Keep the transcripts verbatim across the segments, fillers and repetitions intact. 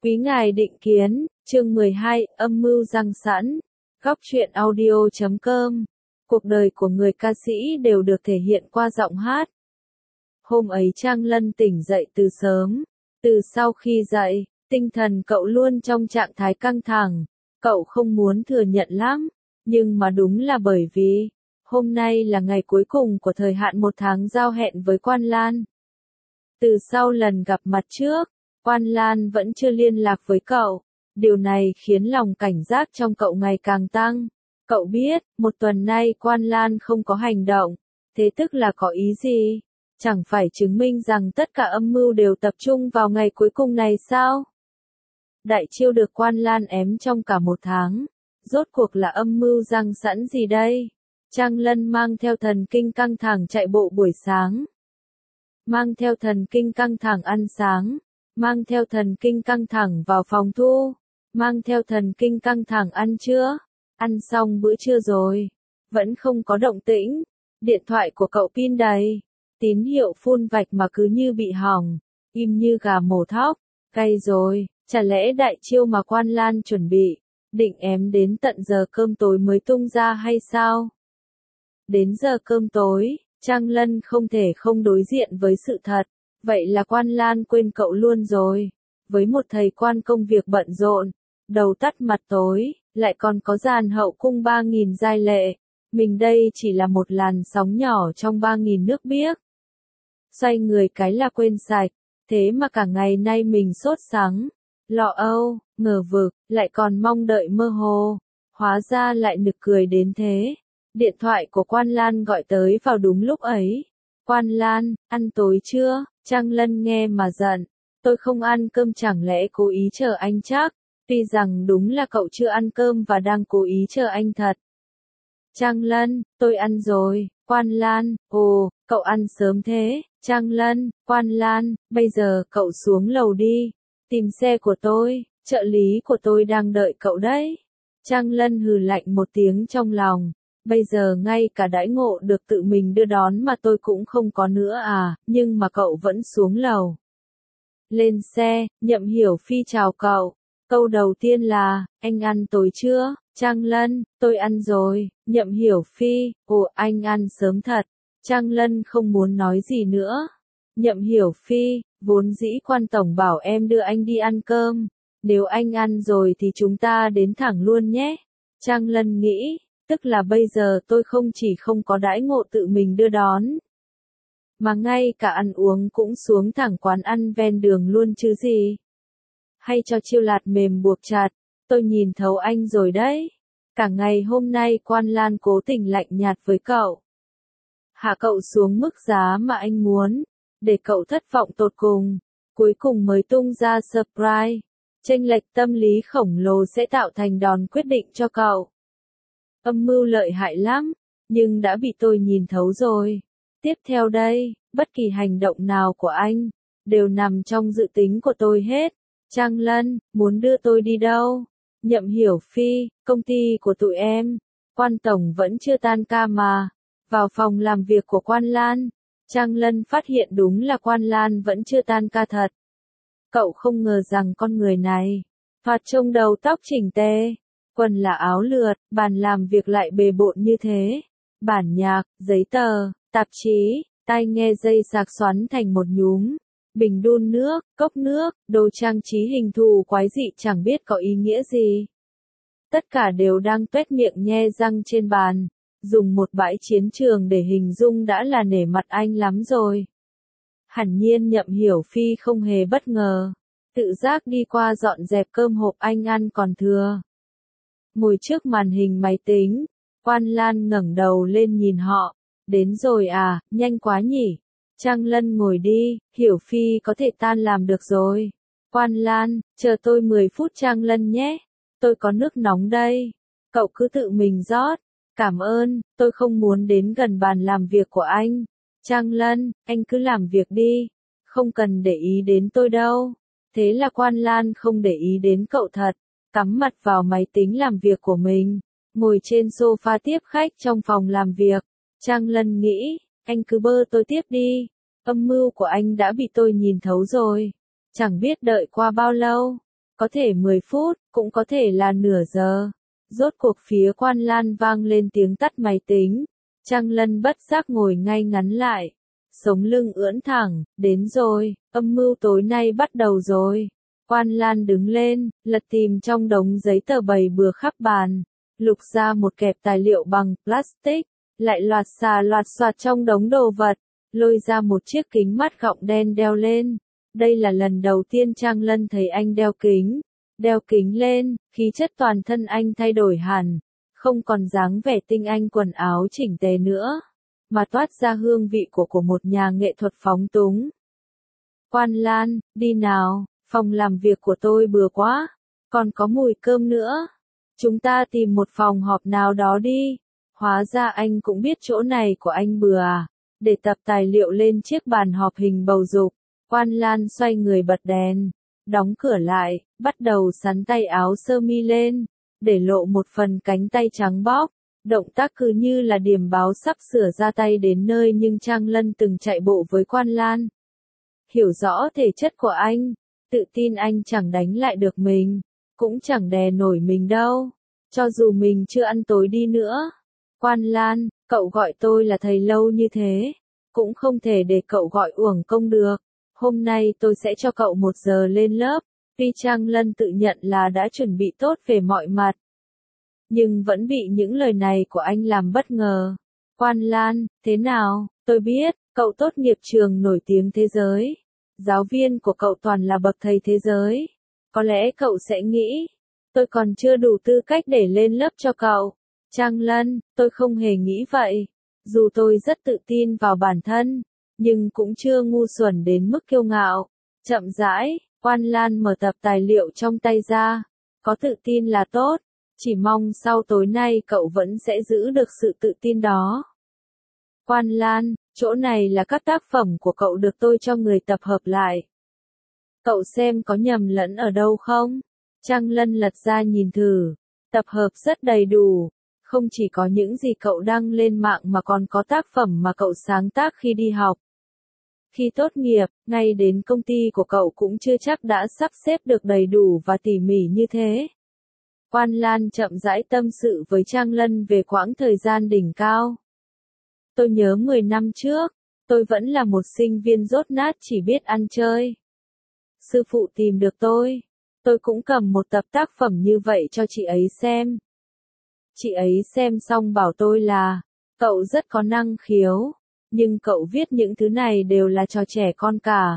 Quý ngài định kiến, chương mười hai, âm mưu răng sẵn. Góc truyện audio chấm com. Cuộc đời của người ca sĩ đều được thể hiện qua giọng hát. Hôm ấy Trang Lân tỉnh dậy từ sớm. Từ sau khi dậy, tinh thần cậu luôn trong trạng thái căng thẳng. Cậu không muốn thừa nhận lắm, nhưng mà đúng là bởi vì hôm nay là ngày cuối cùng của thời hạn một tháng giao hẹn với Quan Lan. Từ sau lần gặp mặt trước, Quan Lan vẫn chưa liên lạc với cậu. Điều này khiến lòng cảnh giác trong cậu ngày càng tăng. Cậu biết, một tuần nay Quan Lan không có hành động. Thế tức là có ý gì? Chẳng phải chứng minh rằng tất cả âm mưu đều tập trung vào ngày cuối cùng này sao? Đại chiêu được Quan Lan ém trong cả một tháng. Rốt cuộc là âm mưu răng sẵn gì đây? Trang Lân mang theo thần kinh căng thẳng chạy bộ buổi sáng. Mang theo thần kinh căng thẳng ăn sáng. Mang theo thần kinh căng thẳng vào phòng thu. Mang theo thần kinh căng thẳng ăn trưa. Ăn xong bữa trưa rồi. Vẫn không có động tĩnh. Điện thoại của cậu pin đầy. Tín hiệu phun vạch mà cứ như bị hỏng. Im như gà mổ thóc. Cay rồi. Chả lẽ đại chiêu mà Quan Lan chuẩn bị. Định ém đến tận giờ cơm tối mới tung ra hay sao? Đến giờ cơm tối, Trang Lân không thể không đối diện với sự thật. Vậy là Quan Lan quên cậu luôn rồi. Với một thầy quan công việc bận rộn, đầu tắt mặt tối, lại còn có dàn hậu cung ba nghìn giai lệ. Mình đây chỉ là một làn sóng nhỏ trong ba nghìn nước biếc. Xoay người cái là quên sạch, thế mà cả ngày nay mình sốt sắng, lo âu, ngờ vực, lại còn mong đợi mơ hồ. Hóa ra lại nực cười đến thế. Điện thoại của Quan Lan gọi tới vào đúng lúc ấy. Quan Lan, ăn tối chưa? Trang Lân nghe mà giận. Tôi không ăn cơm, chẳng lẽ cố ý chờ anh chắc? Tuy rằng đúng là cậu chưa ăn cơm và đang cố ý chờ anh thật. Trang Lân, tôi ăn rồi. Quan Lan, ồ, cậu ăn sớm thế. Trang Lân, Quan Lan, bây giờ cậu xuống lầu đi. Tìm xe của tôi, trợ lý của tôi đang đợi cậu đấy. Trang Lân hừ lạnh một tiếng trong lòng. Bây giờ ngay cả đãi ngộ được tự mình đưa đón mà tôi cũng không có nữa à, nhưng mà cậu vẫn xuống lầu. Lên xe, Nhậm Hiểu Phi chào cậu. Câu đầu tiên là, anh ăn tối chưa? Trang Lân, tôi ăn rồi. Nhậm Hiểu Phi, ồ, anh ăn sớm thật. Trang Lân không muốn nói gì nữa. Nhậm Hiểu Phi, vốn dĩ Quan tổng bảo em đưa anh đi ăn cơm. Nếu anh ăn rồi thì chúng ta đến thẳng luôn nhé. Trang Lân nghĩ. Tức là bây giờ tôi không chỉ không có đãi ngộ tự mình đưa đón, mà ngay cả ăn uống cũng xuống thẳng quán ăn ven đường luôn chứ gì. Hay cho chiêu lạt mềm buộc chặt, tôi nhìn thấu anh rồi đấy. Cả ngày hôm nay Quan Lan cố tình lạnh nhạt với cậu. Hạ cậu xuống mức giá mà anh muốn, để cậu thất vọng tột cùng, cuối cùng mới tung ra surprise. Chênh lệch tâm lý khổng lồ sẽ tạo thành đòn quyết định cho cậu. Âm mưu lợi hại lắm, nhưng đã bị tôi nhìn thấu rồi. Tiếp theo đây, bất kỳ hành động nào của anh, đều nằm trong dự tính của tôi hết. Trang Lân, muốn đưa tôi đi đâu? Nhậm Hiểu Phi, công ty của tụi em. Quan tổng vẫn chưa tan ca mà. Vào phòng làm việc của Quan Lan, Trang Lân phát hiện đúng là Quan Lan vẫn chưa tan ca thật. Cậu không ngờ rằng con người này, thoạt trông đầu tóc chỉnh tề, quần là áo lượt, bàn làm việc lại bề bộn như thế. Bản nhạc, giấy tờ, tạp chí, tai nghe dây sạc xoắn thành một nhúm. Bình đun nước, cốc nước, đồ trang trí hình thù quái dị chẳng biết có ý nghĩa gì. Tất cả đều đang tuét miệng nhe răng trên bàn. Dùng một bãi chiến trường để hình dung đã là nể mặt anh lắm rồi. Hẳn nhiên Nhậm Hiểu Phi không hề bất ngờ. Tự giác đi qua dọn dẹp cơm hộp anh ăn còn thừa. Ngồi trước màn hình máy tính, Quan Lan ngẩng đầu lên nhìn họ. Đến rồi à, nhanh quá nhỉ. Trang Lân ngồi đi, Hiểu Phi có thể tan làm được rồi. Quan Lan, chờ tôi mười phút Trang Lân nhé. Tôi có nước nóng đây. Cậu cứ tự mình rót. Cảm ơn, tôi không muốn đến gần bàn làm việc của anh. Trang Lân, anh cứ làm việc đi. Không cần để ý đến tôi đâu. Thế là Quan Lan không để ý đến cậu thật. Cắm mặt vào máy tính làm việc của mình, ngồi trên sofa tiếp khách trong phòng làm việc. Trang Lân nghĩ, anh cứ bơ tôi tiếp đi. Âm mưu của anh đã bị tôi nhìn thấu rồi. Chẳng biết đợi qua bao lâu. có thể mười phút, cũng có thể là nửa giờ. Rốt cuộc phía Quan Lan vang lên tiếng tắt máy tính. Trang Lân bất giác ngồi ngay ngắn lại. Sống lưng ưỡn thẳng, đến rồi, âm mưu tối nay bắt đầu rồi. Quan Lan đứng lên, lật tìm trong đống giấy tờ bày bừa khắp bàn. Lục ra một kẹp tài liệu bằng plastic, lại loạt xà loạt soạt trong đống đồ vật. Lôi ra một chiếc kính mắt gọng đen đeo lên. Đây là lần đầu tiên Trang Lân thấy anh đeo kính. Đeo kính lên, khí chất toàn thân anh thay đổi hẳn. Không còn dáng vẻ tinh anh quần áo chỉnh tề nữa, mà toát ra hương vị của của một nhà nghệ thuật phóng túng. Quan Lan, đi nào, phòng làm việc của tôi bừa quá, còn có mùi cơm nữa. Chúng ta tìm một phòng họp nào đó đi. Hóa ra anh cũng biết chỗ này của anh bừa à. Để tập tài liệu lên chiếc bàn họp hình bầu dục, Quan Lan xoay người bật đèn, đóng cửa lại, bắt đầu sắn tay áo sơ mi lên, để lộ một phần cánh tay trắng bóc. Động tác cứ như là điềm báo sắp sửa ra tay đến nơi, nhưng Trang Lân từng chạy bộ với Quan Lan. Hiểu rõ thể chất của anh, tự tin anh chẳng đánh lại được mình, cũng chẳng đè nổi mình đâu, cho dù mình chưa ăn tối đi nữa. Quan Lan, cậu gọi tôi là thầy lâu như thế, cũng không thể để cậu gọi uổng công được. Hôm nay tôi sẽ cho cậu một giờ lên lớp. Tuy Trang Lân tự nhận là đã chuẩn bị tốt về mọi mặt, nhưng vẫn bị những lời này của anh làm bất ngờ. Quan Lan, thế nào, tôi biết, cậu tốt nghiệp trường nổi tiếng thế giới. Giáo viên của cậu toàn là bậc thầy thế giới. Có lẽ cậu sẽ nghĩ, tôi còn chưa đủ tư cách để lên lớp cho cậu. Trang Lân, tôi không hề nghĩ vậy. Dù tôi rất tự tin vào bản thân, nhưng cũng chưa ngu xuẩn đến mức kiêu ngạo. Chậm rãi, Quan Lan mở tập tài liệu trong tay ra. Có tự tin là tốt, chỉ mong sau tối nay cậu vẫn sẽ giữ được sự tự tin đó. Quan Lan, chỗ này là các tác phẩm của cậu được tôi cho người tập hợp lại. Cậu xem có nhầm lẫn ở đâu không? Trang Lân lật ra nhìn thử, tập hợp rất đầy đủ. Không chỉ có những gì cậu đăng lên mạng mà còn có tác phẩm mà cậu sáng tác khi đi học. Khi tốt nghiệp, ngay đến công ty của cậu cũng chưa chắc đã sắp xếp được đầy đủ và tỉ mỉ như thế. Quan Lan chậm rãi tâm sự với Trang Lân về quãng thời gian đỉnh cao. Tôi nhớ mười năm trước, tôi vẫn là một sinh viên dốt nát chỉ biết ăn chơi. Sư phụ tìm được tôi, tôi cũng cầm một tập tác phẩm như vậy cho chị ấy xem. Chị ấy xem xong bảo tôi là, cậu rất có năng khiếu, nhưng cậu viết những thứ này đều là trò trẻ con cả.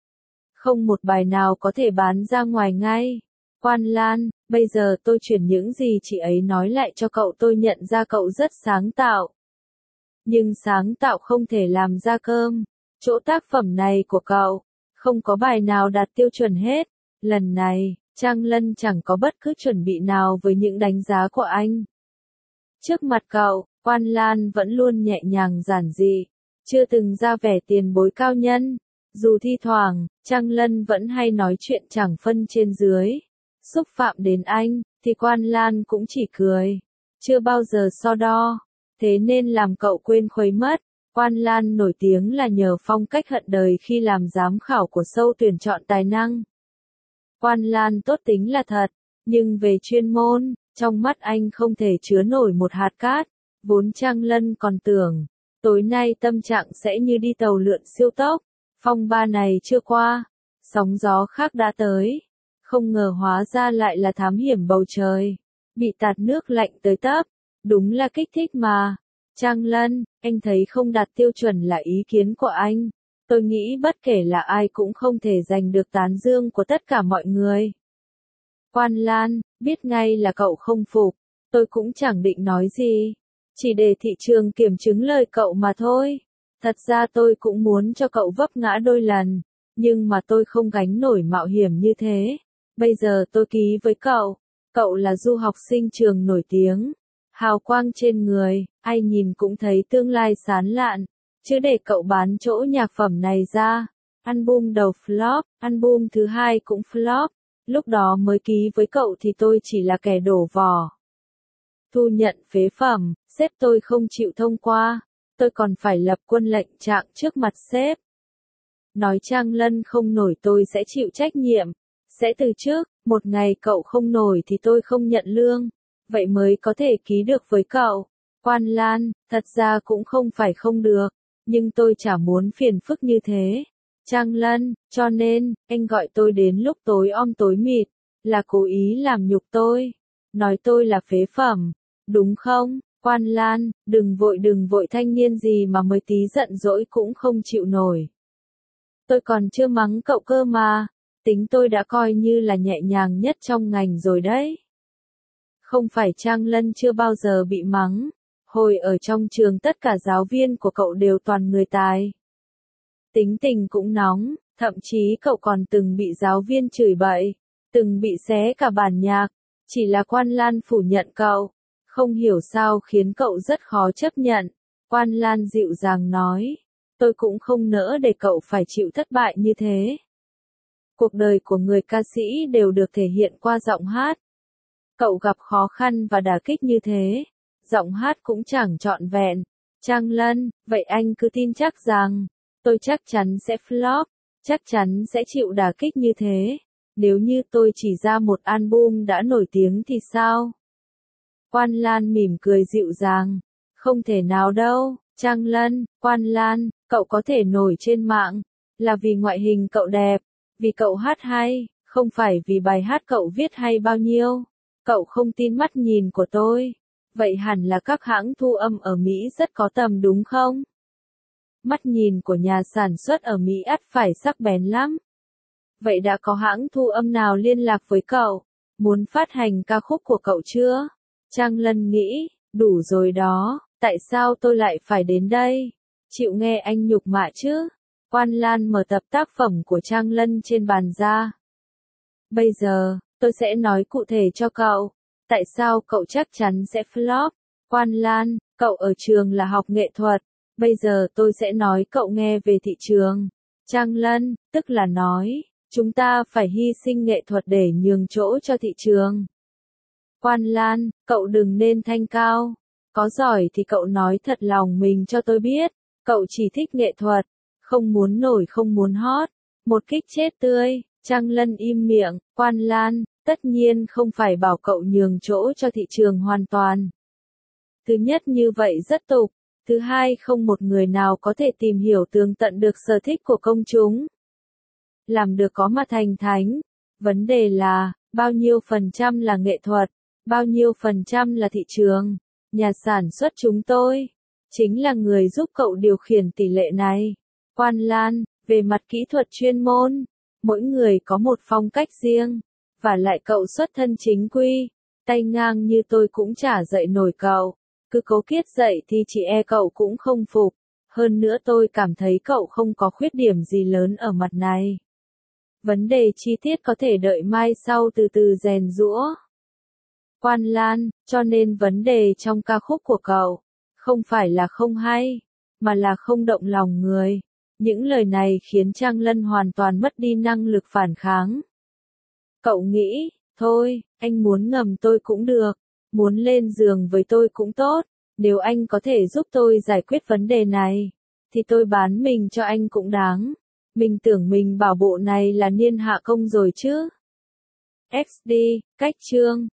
Không một bài nào có thể bán ra ngoài ngay. Quan Lan, bây giờ tôi chuyển những gì chị ấy nói lại cho cậu, tôi nhận ra cậu rất sáng tạo. Nhưng sáng tạo không thể làm ra cơm. Chỗ tác phẩm này của cậu, không có bài nào đạt tiêu chuẩn hết. Lần này, Trang Lân chẳng có bất cứ chuẩn bị nào với những đánh giá của anh. Trước mặt cậu, Quan Lan vẫn luôn nhẹ nhàng giản dị, chưa từng ra vẻ tiền bối cao nhân. Dù thi thoảng, Trang Lân vẫn hay nói chuyện chẳng phân trên dưới, xúc phạm đến anh, thì Quan Lan cũng chỉ cười, chưa bao giờ so đo. Thế nên làm cậu quên khuấy mất. Quan Lan nổi tiếng là nhờ phong cách hận đời khi làm giám khảo của show tuyển chọn tài năng. Quan Lan tốt tính là thật, nhưng về chuyên môn, trong mắt anh không thể chứa nổi một hạt cát. Vốn Trang Lân còn tưởng, tối nay tâm trạng sẽ như đi tàu lượn siêu tốc. Phong ba này chưa qua, sóng gió khác đã tới. Không ngờ hóa ra lại là thám hiểm bầu trời, bị tạt nước lạnh tới tấp. Đúng là kích thích mà. Trang Lân, anh thấy không đạt tiêu chuẩn là ý kiến của anh. Tôi nghĩ bất kể là ai cũng không thể giành được tán dương của tất cả mọi người. Quan Lan, biết ngay là cậu không phục. Tôi cũng chẳng định nói gì. Chỉ để thị trường kiểm chứng lời cậu mà thôi. Thật ra tôi cũng muốn cho cậu vấp ngã đôi lần. Nhưng mà tôi không gánh nổi mạo hiểm như thế. Bây giờ tôi ký với cậu. Cậu là du học sinh trường nổi tiếng. Hào quang trên người, ai nhìn cũng thấy tương lai sáng lạn. Chứ để cậu bán chỗ nhạc phẩm này ra. Album đầu flop, album thứ hai cũng flop. Lúc đó mới ký với cậu thì tôi chỉ là kẻ đổ vỏ. Thu nhận phế phẩm, sếp tôi không chịu thông qua. Tôi còn phải lập quân lệnh trạng trước mặt sếp. Nói Trang Lân không nổi tôi sẽ chịu trách nhiệm. Sẽ từ chức, Một ngày cậu không nổi thì tôi không nhận lương, vậy mới có thể ký được với cậu. Quan Lan, thật ra cũng không phải không được, nhưng tôi chả muốn phiền phức như thế. Trang Lân, cho nên, anh gọi tôi đến lúc tối om tối mịt, là cố ý làm nhục tôi, nói tôi là phế phẩm, đúng không? Quan Lan, đừng vội đừng vội, thanh niên gì mà mới tí giận dỗi cũng không chịu nổi. Tôi còn chưa mắng cậu cơ mà, tính tôi đã coi như là nhẹ nhàng nhất trong ngành rồi đấy. Không phải Trang Lân chưa bao giờ bị mắng, hồi ở trong trường tất cả giáo viên của cậu đều toàn người tài. Tính tình cũng nóng, thậm chí cậu còn từng bị giáo viên chửi bậy, từng bị xé cả bản nhạc, chỉ là Quan Lan phủ nhận cậu, không hiểu sao khiến cậu rất khó chấp nhận. Quan Lan dịu dàng nói, tôi cũng không nỡ để cậu phải chịu thất bại như thế. Cuộc đời của người ca sĩ đều được thể hiện qua giọng hát. Cậu gặp khó khăn và đả kích như thế, giọng hát cũng chẳng trọn vẹn. Trang Lân, vậy anh cứ tin chắc rằng, tôi chắc chắn sẽ flop, chắc chắn sẽ chịu đả kích như thế. Nếu như tôi chỉ ra một album đã nổi tiếng thì sao? Quan Lan mỉm cười dịu dàng, không thể nào đâu. Trang Lân, Quan Lan, cậu có thể nổi trên mạng, là vì ngoại hình cậu đẹp, vì cậu hát hay, không phải vì bài hát cậu viết hay bao nhiêu. Cậu không tin mắt nhìn của tôi, vậy hẳn là các hãng thu âm ở Mỹ rất có tầm đúng không? Mắt nhìn của nhà sản xuất ở Mỹ ắt phải sắc bén lắm. Vậy đã có hãng thu âm nào liên lạc với cậu, muốn phát hành ca khúc của cậu chưa? Trang Lân nghĩ, đủ rồi đó, tại sao tôi lại phải đến đây? Chịu nghe anh nhục mạ chứ? Quan Lan mở tập tác phẩm của Trang Lân trên bàn ra. Bây giờ, tôi sẽ nói cụ thể cho cậu, tại sao cậu chắc chắn sẽ flop. Quan Lan, cậu ở trường là học nghệ thuật, bây giờ tôi sẽ nói cậu nghe về thị trường. Trang Lân, tức là nói, chúng ta phải hy sinh nghệ thuật để nhường chỗ cho thị trường. Quan Lan, cậu đừng nên thanh cao, có giỏi thì cậu nói thật lòng mình cho tôi biết, cậu chỉ thích nghệ thuật, không muốn nổi không muốn hot, một kích chết tươi. Trang Lân im miệng. Quan Lan, tất nhiên không phải bảo cậu nhường chỗ cho thị trường hoàn toàn. Thứ nhất như vậy rất tục, thứ hai không một người nào có thể tìm hiểu tường tận được sở thích của công chúng. Làm được có mà thành thánh, vấn đề là, bao nhiêu phần trăm là nghệ thuật, bao nhiêu phần trăm là thị trường. Nhà sản xuất chúng tôi, chính là người giúp cậu điều khiển tỷ lệ này. Quan Lan, về mặt kỹ thuật chuyên môn, mỗi người có một phong cách riêng, và lại cậu xuất thân chính quy, tay ngang như tôi cũng chả dạy nổi cậu, cứ cố kiết dạy thì chị e cậu cũng không phục, hơn nữa tôi cảm thấy cậu không có khuyết điểm gì lớn ở mặt này. Vấn đề chi tiết có thể đợi mai sau từ từ rèn giũa. Quan Lan, cho nên vấn đề trong ca khúc của cậu, không phải là không hay, mà là không động lòng người. Những lời này khiến Trang Lân hoàn toàn mất đi năng lực phản kháng. Cậu nghĩ, thôi, anh muốn ngầm tôi cũng được, muốn lên giường với tôi cũng tốt, nếu anh có thể giúp tôi giải quyết vấn đề này, thì tôi bán mình cho anh cũng đáng. Mình tưởng mình bảo bộ này là niên hạ công rồi chứ. ích đê, cách chương.